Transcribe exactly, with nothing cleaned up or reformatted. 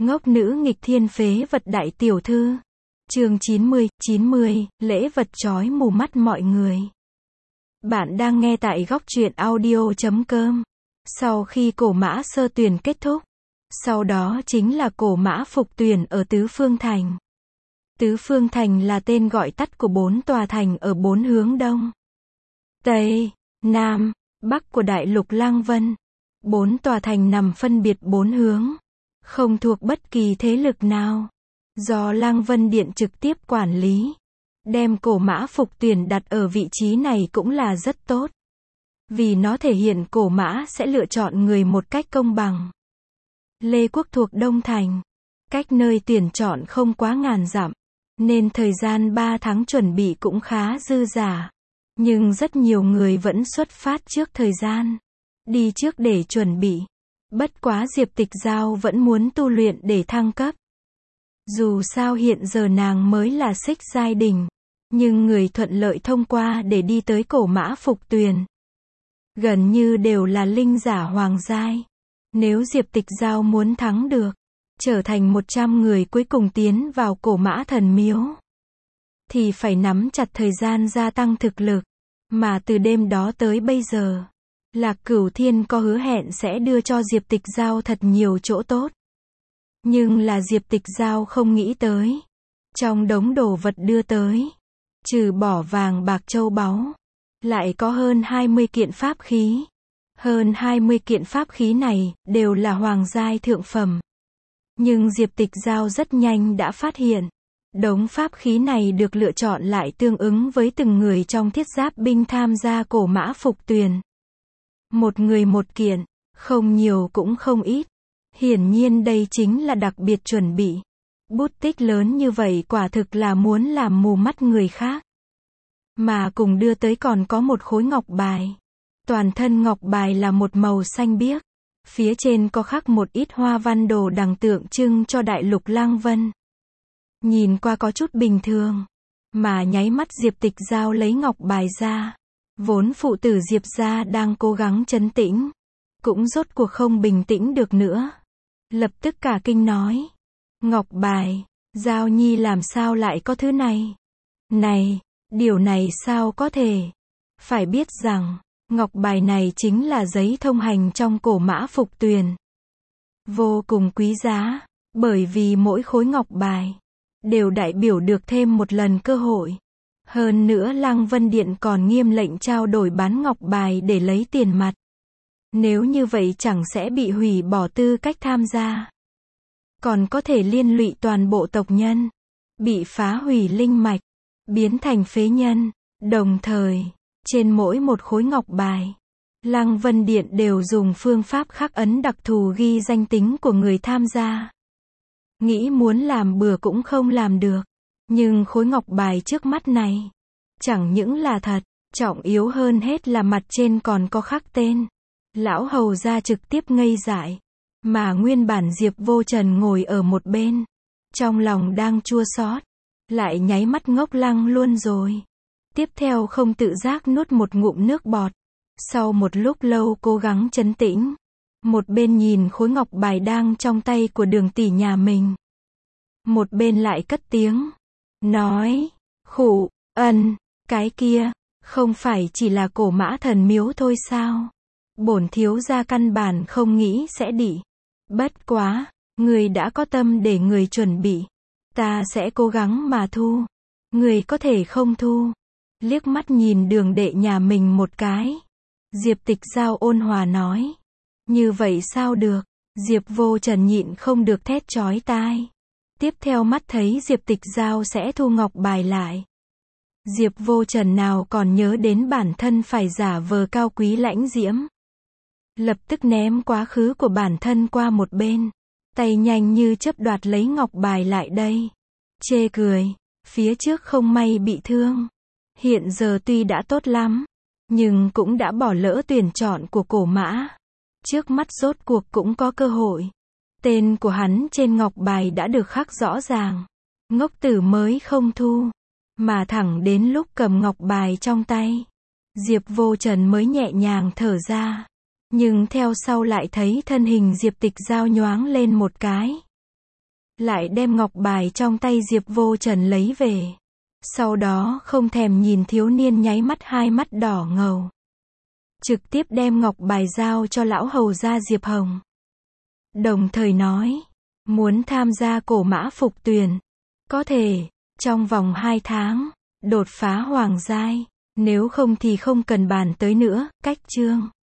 Ngốc nữ nghịch thiên phế vật đại tiểu thư. Chương chín mươi, chín mươi, lễ vật chói mù mắt mọi người. Bạn đang nghe tại góc truyện audio chấm com. Sau khi cổ mã sơ tuyển kết thúc, sau đó chính là cổ mã phục tuyển ở Tứ Phương Thành. Tứ Phương Thành là tên gọi tắt của bốn tòa thành ở bốn hướng Đông, Tây, Nam, Bắc của đại lục Lăng Vân. Bốn tòa thành nằm phân biệt bốn hướng, không thuộc bất kỳ thế lực nào, do Lăng Vân Điện trực tiếp quản lý. Đem cổ mã phục tuyển đặt ở vị trí này cũng là rất tốt, vì nó thể hiện cổ mã sẽ lựa chọn người một cách công bằng. Lê Quốc thuộc Đông Thành, cách nơi tuyển chọn không quá ngàn dặm, nên thời gian ba tháng chuẩn bị cũng khá dư dả. Nhưng rất nhiều người vẫn xuất phát trước thời gian, đi trước để chuẩn bị. Bất quá Diệp Tịch Giao vẫn muốn tu luyện để thăng cấp. Dù sao hiện giờ nàng mới là xích giai đỉnh, nhưng người thuận lợi thông qua để đi tới cổ mã phục tuyển gần như đều là linh giả hoàng giai. Nếu Diệp Tịch Giao muốn thắng được, trở thành một trăm người cuối cùng tiến vào cổ mã thần miếu, thì phải nắm chặt thời gian gia tăng thực lực. Mà từ đêm đó tới bây giờ, Lạc Cửu Thiên có hứa hẹn sẽ đưa cho Diệp Tịch Giao thật nhiều chỗ tốt. Nhưng là Diệp Tịch Giao không nghĩ tới, trong đống đồ vật đưa tới, trừ bỏ vàng bạc châu báu, lại có hơn hai mươi kiện pháp khí. Hơn hai mươi kiện pháp khí này, đều là hoàng giai thượng phẩm. Nhưng Diệp Tịch Giao rất nhanh đã phát hiện, đống pháp khí này được lựa chọn lại tương ứng với từng người trong thiết giáp binh tham gia cổ mã phục tuyển. Một người một kiện, không nhiều cũng không ít. Hiển nhiên đây chính là đặc biệt chuẩn bị. Bút tích lớn như vậy quả thực là muốn làm mù mắt người khác. Mà cùng đưa tới còn có một khối ngọc bài. Toàn thân ngọc bài là một màu xanh biếc. Phía trên có khắc một ít hoa văn đồ đằng tượng trưng cho đại lục Lăng Vân. Nhìn qua có chút bình thường, mà nháy mắt Diệp Tịch Giao lấy ngọc bài ra. Vốn phụ tử Diệp gia đang cố gắng trấn tĩnh, cũng rốt cuộc không bình tĩnh được nữa. Lập tức cả kinh nói: Ngọc bài, Giao Nhi làm sao lại có thứ này? Này, điều này sao có thể? Phải biết rằng, ngọc bài này chính là giấy thông hành trong cổ mã phục tuyển. Vô cùng quý giá, bởi vì mỗi khối ngọc bài đều đại biểu được thêm một lần cơ hội. Hơn nữa Lăng Vân Điện còn nghiêm lệnh trao đổi bán ngọc bài để lấy tiền mặt. Nếu như vậy chẳng sẽ bị hủy bỏ tư cách tham gia, còn có thể liên lụy toàn bộ tộc nhân, bị phá hủy linh mạch, biến thành phế nhân. Đồng thời, trên mỗi một khối ngọc bài, Lăng Vân Điện đều dùng phương pháp khắc ấn đặc thù ghi danh tính của người tham gia. Nghĩ muốn làm bừa cũng không làm được. Nhưng khối ngọc bài trước mắt này, chẳng những là thật, trọng yếu hơn hết là mặt trên còn có khắc tên. Lão hầu gia trực tiếp ngây dại, mà nguyên bản Diệp Vô Trần ngồi ở một bên, trong lòng đang chua xót, lại nháy mắt ngốc lăng luôn rồi. Tiếp theo không tự giác nuốt một ngụm nước bọt. Sau một lúc lâu cố gắng trấn tĩnh, một bên nhìn khối ngọc bài đang trong tay của Đường tỷ nhà mình, một bên lại cất tiếng nói: Khụ, ân, cái kia, không phải chỉ là cổ mã thần miếu thôi sao? Bổn thiếu gia căn bản không nghĩ sẽ đi. Bất quá, người đã có tâm để người chuẩn bị, ta sẽ cố gắng mà thu. Người có thể không thu. Liếc mắt nhìn Đường đệ nhà mình một cái, Diệp Tịch Giao ôn hòa nói: Như vậy sao được? Diệp Vô Trần nhịn không được thét chói tai. Tiếp theo mắt thấy Diệp Tịch Giao sẽ thu ngọc bài lại, Diệp Vô Trần nào còn nhớ đến bản thân phải giả vờ cao quý lãnh diễm. Lập tức ném quá khứ của bản thân qua một bên, tay nhanh như chớp đoạt lấy ngọc bài lại đây. Chê cười, phía trước không may bị thương, hiện giờ tuy đã tốt lắm, nhưng cũng đã bỏ lỡ tuyển chọn của cổ mã. Trước mắt rốt cuộc cũng có cơ hội. Tên của hắn trên ngọc bài đã được khắc rõ ràng. Ngốc tử mới không thu, mà thẳng đến lúc cầm ngọc bài trong tay, Diệp Vô Trần mới nhẹ nhàng thở ra. Nhưng theo sau lại thấy thân hình Diệp Tịch Giao nhoáng lên một cái. lại đem ngọc bài trong tay Diệp Vô Trần lấy về. Sau đó không thèm nhìn thiếu niên nháy mắt hai mắt đỏ ngầu. Trực tiếp đem ngọc bài giao cho lão hầu gia Diệp Hồng. Đồng thời nói, muốn tham gia cổ mã phục tuyển. Có thể, trong vòng hai tháng, đột phá hoàng giai. Nếu không thì không cần bàn tới nữa, cách chương.